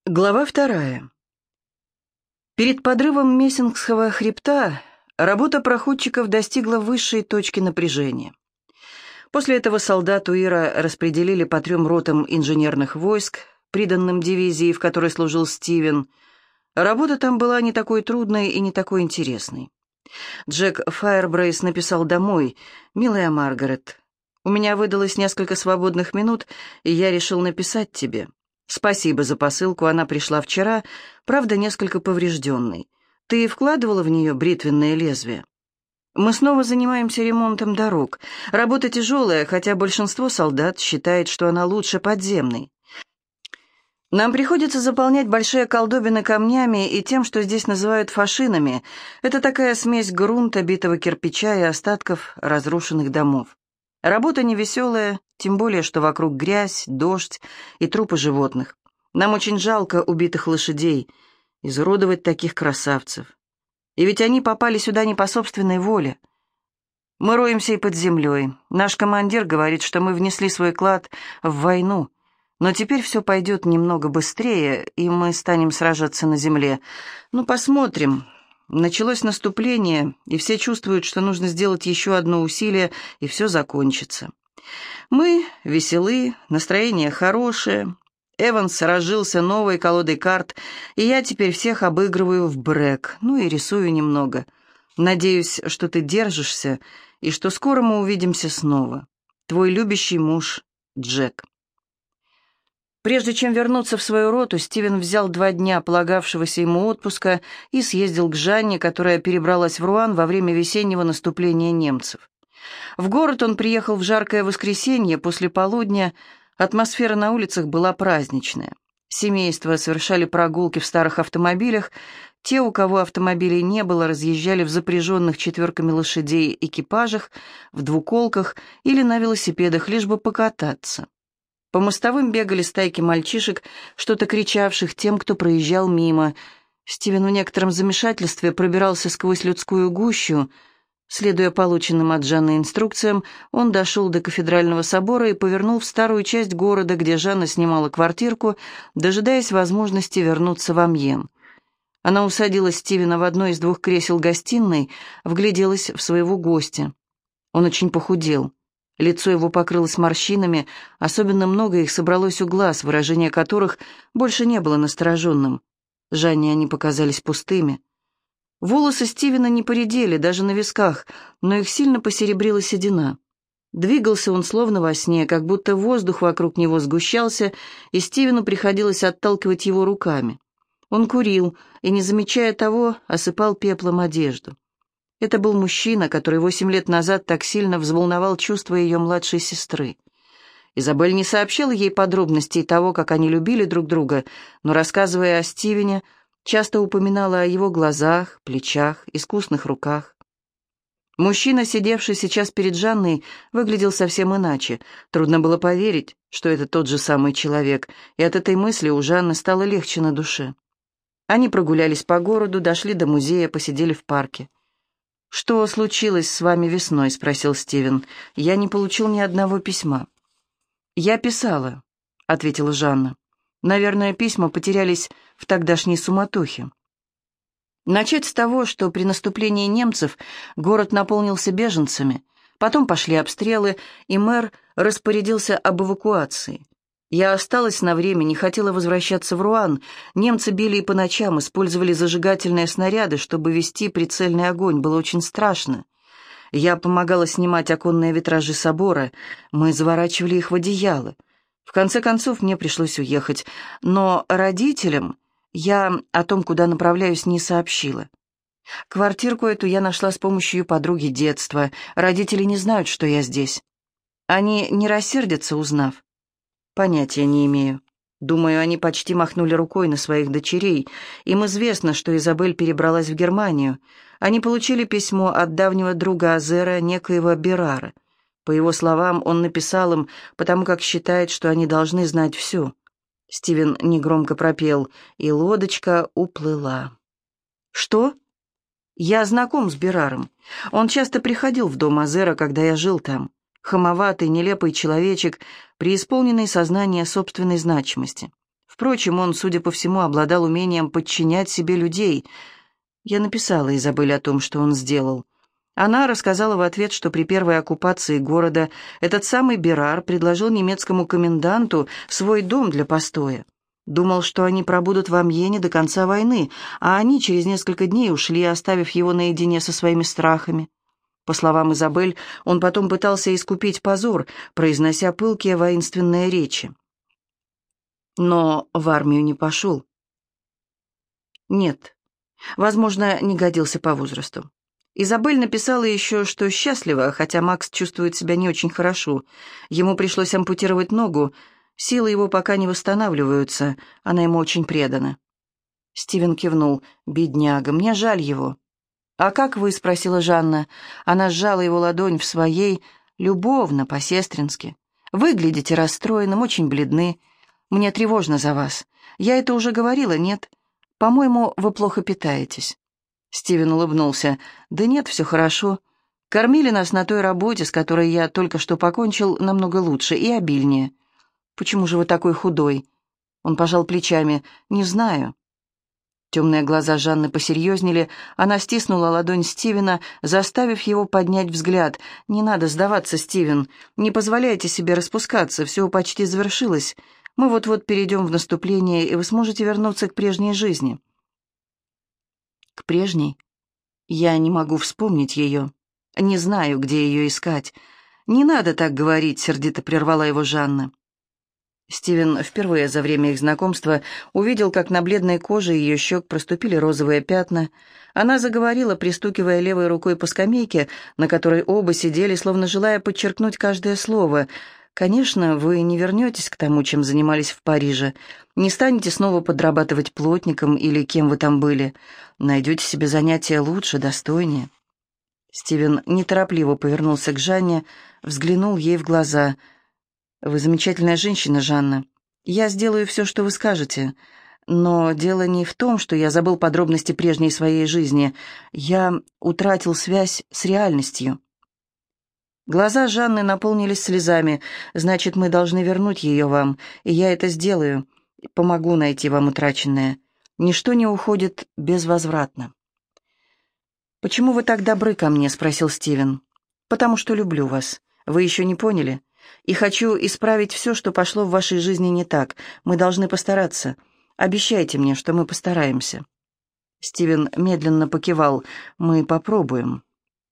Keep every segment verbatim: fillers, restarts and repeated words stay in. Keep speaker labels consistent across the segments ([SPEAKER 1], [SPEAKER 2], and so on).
[SPEAKER 1] Глава вторая. Перед подрывом Мессингского хребта работа проходчиков достигла высшей точки напряжения. После этого солдат Уира распределили по трем ротам инженерных войск, приданным дивизии, в которой служил Стивен. Работа там была не такой трудной и не такой интересной. Джек Файербрейс написал домой: «Милая Маргарет, у меня выдалось несколько свободных минут, и я решил написать тебе. Спасибо за посылку, она пришла вчера, правда, несколько поврежденной. Ты вкладывала в нее бритвенное лезвие? Мы снова занимаемся ремонтом дорог. Работа тяжелая, хотя большинство солдат считает, что она лучше подземной. Нам приходится заполнять большие колдобины камнями и тем, что здесь называют фашинами. Это такая смесь грунта, битого кирпича и остатков разрушенных домов. Работа невеселая, тем более, что вокруг грязь, дождь и трупы животных. Нам очень жалко убитых лошадей, изуродовать таких красавцев. И ведь они попали сюда не по собственной воле. Мы роемся и под землей. Наш командир говорит, что мы внесли свой вклад в войну, но теперь все пойдет немного быстрее, и мы станем сражаться на земле. Ну, посмотрим. Началось наступление, и все чувствуют, что нужно сделать еще одно усилие, и все закончится. Мы веселы, настроение хорошее. Эванс разжился новой колодой карт, и я теперь всех обыгрываю в брэк, ну и рисую немного. Надеюсь, что ты держишься, и что скоро мы увидимся снова. Твой любящий муж Джек». Прежде чем вернуться в свою роту, Стивен взял два дня полагавшегося ему отпуска и съездил к Жанне, которая перебралась в Руан во время весеннего наступления немцев. В город он приехал в жаркое воскресенье после полудня. Атмосфера на улицах была праздничная. Семейства совершали прогулки в старых автомобилях. Те, у кого автомобилей не было, разъезжали в запряженных четверками лошадей экипажах, в двуколках или на велосипедах, лишь бы покататься. По мостовым бегали стайки мальчишек, что-то кричавших тем, кто проезжал мимо. Стивен в некотором замешательстве пробирался сквозь людскую гущу. Следуя полученным от Жанны инструкциям, он дошел до кафедрального собора и повернул в старую часть города, где Жанна снимала квартирку, дожидаясь возможности вернуться в Амьен. Она усадила Стивена в одно из двух кресел гостиной, вгляделась в своего гостя. Он очень похудел. Лицо его покрылось морщинами, особенно много их собралось у глаз, выражение которых больше не было настороженным. Жанне они показались пустыми. Волосы Стивена не поредели, даже на висках, но их сильно посеребрила седина. Двигался он словно во сне, как будто воздух вокруг него сгущался, и Стивену приходилось отталкивать его руками. Он курил и, не замечая того, осыпал пеплом одежду. Это был мужчина, который восемь лет назад так сильно взволновал чувства ее младшей сестры. Изабель не сообщила ей подробностей того, как они любили друг друга, но, рассказывая о Стивене, часто упоминала о его глазах, плечах, искусных руках. Мужчина, сидевший сейчас перед Жанной, выглядел совсем иначе. Трудно было поверить, что это тот же самый человек, и от этой мысли у Жанны стало легче на душе. Они прогулялись по городу, дошли до музея, посидели в парке. «Что случилось с вами весной?» — спросил Стивен. «Я не получил ни одного письма». «Я писала», — ответила Жанна. «Наверное, письма потерялись в тогдашней суматохе». Начать с того, что при наступлении немцев город наполнился беженцами, потом пошли обстрелы, и мэр распорядился об эвакуации. Я осталась на время, не хотела возвращаться в Руан. Немцы били и по ночам, использовали зажигательные снаряды, чтобы вести прицельный огонь. Было очень страшно. Я помогала снимать оконные витражи собора. Мы заворачивали их в одеяло. В конце концов, мне пришлось уехать. Но родителям я о том, куда направляюсь, не сообщила. Квартирку эту я нашла с помощью подруги детства. Родители не знают, что я здесь. Они не рассердятся, узнав. Понятия не имею. Думаю, они почти махнули рукой на своих дочерей. Им известно, что Изабель перебралась в Германию. Они получили письмо от давнего друга Азера, некоего Берара. По его словам, он написал им, потому как считает, что они должны знать все. Стивен негромко пропел, и лодочка уплыла. «Что?» «Я знаком с Бераром. Он часто приходил в дом Азера, когда я жил там. Хамоватый, нелепый человечек, преисполненный сознания собственной значимости. Впрочем, он, судя по всему, обладал умением подчинять себе людей. Я написала Изабель о том, что он сделал. Она рассказала в ответ, что при первой оккупации города этот самый Берар предложил немецкому коменданту свой дом для постоя. Думал, что они пробудут в Амьене до конца войны, а они через несколько дней ушли, оставив его наедине со своими страхами. По словам Изабель, он потом пытался искупить позор, произнося пылкие воинственные речи. Но в армию не пошел. Нет, возможно, не годился по возрасту. Изабель написала еще, что счастлива, хотя Макс чувствует себя не очень хорошо. Ему пришлось ампутировать ногу, силы его пока не восстанавливаются, она ему очень предана. Стивен кивнул. «Бедняга, мне жаль его». «А как вы?» — спросила Жанна. Она сжала его ладонь в своей, любовно, по-сестрински. «Выглядите расстроенным, очень бледны. Мне тревожно за вас. Я это уже говорила, нет? По-моему, вы плохо питаетесь». Стивен улыбнулся. «Да нет, все хорошо. Кормили нас на той работе, с которой я только что покончил, намного лучше и обильнее». «Почему же вы такой худой?» Он пожал плечами. «Не знаю». Темные глаза Жанны посерьезнели. Она стиснула ладонь Стивена, заставив его поднять взгляд. «Не надо сдаваться, Стивен. Не позволяйте себе распускаться. Все почти завершилось. Мы вот-вот перейдем в наступление, и вы сможете вернуться к прежней жизни». «К прежней? Я не могу вспомнить ее. Не знаю, где ее искать». «Не надо так говорить», — сердито прервала его Жанна. Стивен впервые за время их знакомства увидел, как на бледной коже ее щек проступили розовые пятна. Она заговорила, пристукивая левой рукой по скамейке, на которой оба сидели, словно желая подчеркнуть каждое слово. «Конечно, вы не вернетесь к тому, чем занимались в Париже. Не станете снова подрабатывать плотником или кем вы там были. Найдете себе занятие лучше, достойнее». Стивен неторопливо повернулся к Жанне, взглянул ей в глаза. «Вы замечательная женщина, Жанна. Я сделаю все, что вы скажете. Но дело не в том, что я забыл подробности прежней своей жизни. Я утратил связь с реальностью». Глаза Жанны наполнились слезами. «Значит, мы должны вернуть ее вам, и я это сделаю. Помогу найти вам утраченное. Ничто не уходит безвозвратно». «Почему вы так добры ко мне?» — спросил Стивен. «Потому что люблю вас. Вы еще не поняли? И хочу исправить все, что пошло в вашей жизни не так. Мы должны постараться. Обещайте мне, что мы постараемся». Стивен медленно покивал. «Мы попробуем».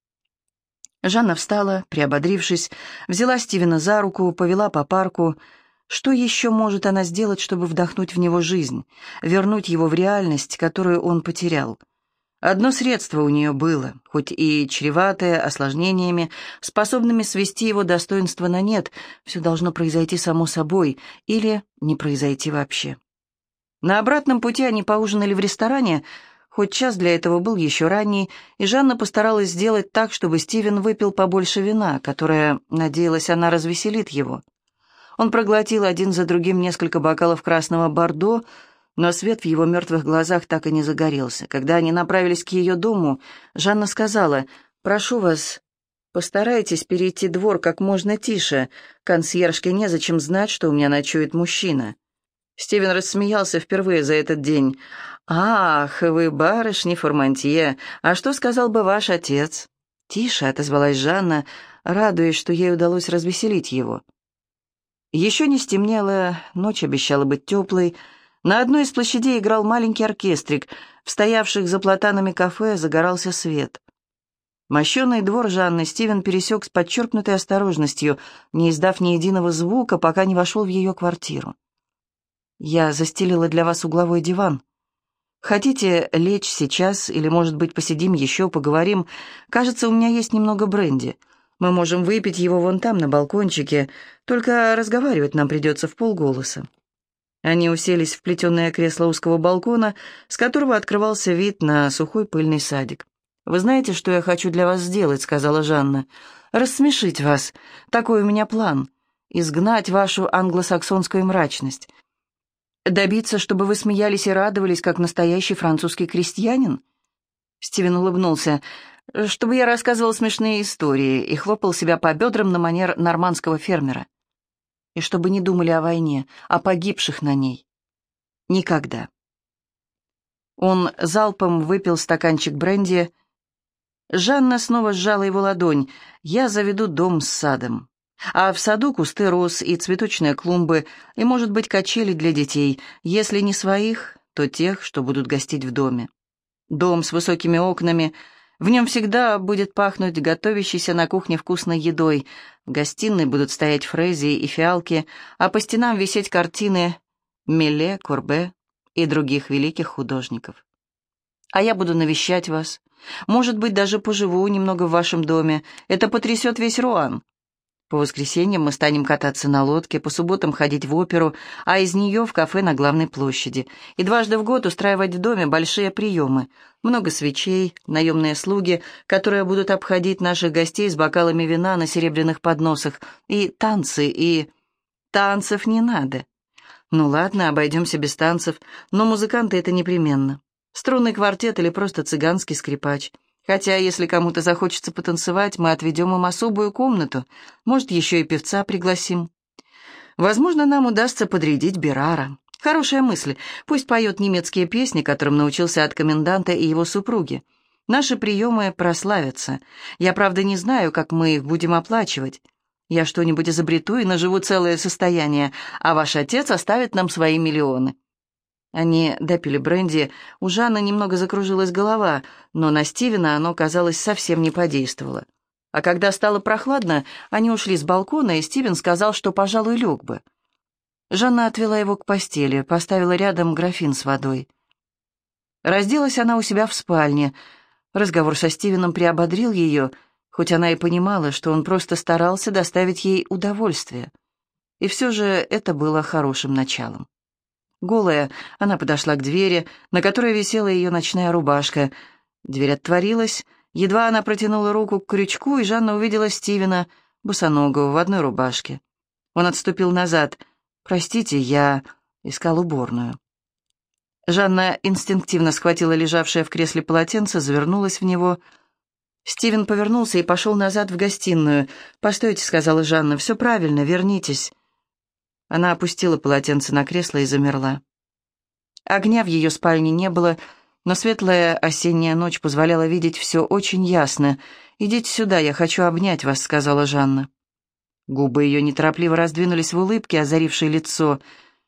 [SPEAKER 1] Жанна встала, приободрившись, взяла Стивена за руку, повела по парку. Что еще может она сделать, чтобы вдохнуть в него жизнь, вернуть его в реальность, которую он потерял? Одно средство у нее было, хоть и чреватое осложнениями, способными свести его достоинство на нет. Все должно произойти само собой или не произойти вообще. На обратном пути они поужинали в ресторане, хоть час для этого был еще ранний, и Жанна постаралась сделать так, чтобы Стивен выпил побольше вина, которое, надеялась она, развеселит его. Он проглотил один за другим несколько бокалов красного бордо, но свет в его мертвых глазах так и не загорелся. Когда они направились к ее дому, Жанна сказала: «Прошу вас, постарайтесь перейти двор как можно тише. Консьержке незачем знать, что у меня ночует мужчина». Стивен рассмеялся впервые за этот день. «Ах, вы барышни Формантье, а что сказал бы ваш отец?» «Тише», — отозвалась Жанна, радуясь, что ей удалось развеселить его. Еще не стемнело, ночь обещала быть теплой. На одной из площадей играл маленький оркестрик, в стоявших за платанами кафе загорался свет. Мощеный двор Жанны Стивен пересек с подчеркнутой осторожностью, не издав ни единого звука, пока не вошел в ее квартиру. «Я застелила для вас угловой диван. Хотите лечь сейчас, или, может быть, посидим еще, поговорим? Кажется, у меня есть немного бренди. Мы можем выпить его вон там, на балкончике, только разговаривать нам придется вполголоса». Они уселись в плетеное кресло узкого балкона, с которого открывался вид на сухой пыльный садик. «Вы знаете, что я хочу для вас сделать?» — сказала Жанна. «Рассмешить вас. Такой у меня план. Изгнать вашу англосаксонскую мрачность. Добиться, чтобы вы смеялись и радовались, как настоящий французский крестьянин?» Стивен улыбнулся. «Чтобы я рассказывал смешные истории и хлопал себя по бедрам на манер нормандского фермера. И чтобы не думали о войне, о погибших на ней. Никогда. Он залпом выпил стаканчик бренди. Жанна снова сжала его ладонь. «Я заведу дом с садом. А в саду кусты роз и цветочные клумбы, и, может быть, качели для детей. Если не своих, то тех, что будут гостить в доме. Дом с высокими окнами. В нем всегда будет пахнуть готовящейся на кухне вкусной едой. В гостиной будут стоять фрезии и фиалки, а по стенам висеть картины Меле, Курбе и других великих художников. А я буду навещать вас. Может быть, даже поживу немного в вашем доме. Это потрясет весь Руан. По воскресеньям мы станем кататься на лодке, по субботам ходить в оперу, а из нее в кафе на главной площади. И дважды в год устраивать в доме большие приемы. Много свечей, наемные слуги, которые будут обходить наших гостей с бокалами вина на серебряных подносах. И танцы, и... Танцев не надо. Ну ладно, обойдемся без танцев, но музыканты это непременно. Струнный квартет или просто цыганский скрипач. Хотя, если кому-то захочется потанцевать, мы отведем им особую комнату. Может, еще и певца пригласим. Возможно, нам удастся подрядить Берара. Хорошая мысль. Пусть поет немецкие песни, которым научился от коменданта и его супруги. Наши приемы прославятся. Я, правда, не знаю, как мы их будем оплачивать. Я что-нибудь изобрету и наживу целое состояние, а ваш отец оставит нам свои миллионы». Они допили бренди, у Жанны немного закружилась голова, но на Стивена оно, казалось, совсем не подействовало. А когда стало прохладно, они ушли с балкона, и Стивен сказал, что, пожалуй, лег бы. Жанна отвела его к постели, поставила рядом графин с водой. Разделась она у себя в спальне. Разговор со Стивеном приободрил ее, хоть она и понимала, что он просто старался доставить ей удовольствие. И все же это было хорошим началом. Голая, она подошла к двери, на которой висела ее ночная рубашка. Дверь отворилась, едва она протянула руку к крючку, и Жанна увидела Стивена, босоногого, в одной рубашке. Он отступил назад. «Простите, я искал уборную». Жанна инстинктивно схватила лежавшее в кресле полотенце, завернулась в него. Стивен повернулся и пошел назад в гостиную. «Постойте», — сказала Жанна, — «все правильно, вернитесь». Она опустила полотенце на кресло и замерла. Огня в ее спальне не было, но светлая осенняя ночь позволяла видеть все очень ясно. «Идите сюда, я хочу обнять вас», — сказала Жанна. Губы ее неторопливо раздвинулись в улыбке, озарившей лицо.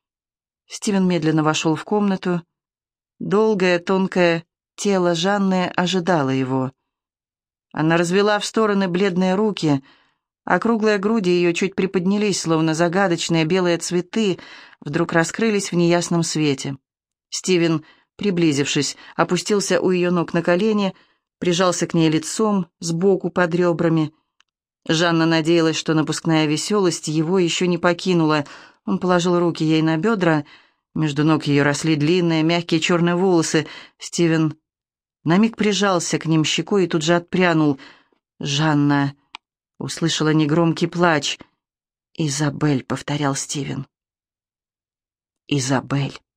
[SPEAKER 1] Стивен медленно вошел в комнату. Долгое, тонкое тело Жанны ожидало его. Она развела в стороны бледные руки. Округлые груди ее чуть приподнялись, словно загадочные белые цветы, вдруг раскрылись в неясном свете. Стивен, приблизившись, опустился у ее ног на колени, прижался к ней лицом, сбоку под ребрами. Жанна надеялась, что напускная веселость его еще не покинула. Он положил руки ей на бедра, между ног ее росли длинные, мягкие черные волосы. Стивен на миг прижался к ним щекой и тут же отпрянул. «Жанна!» Услышала негромкий плач. «Изабель», — повторял Стивен. «Изабель».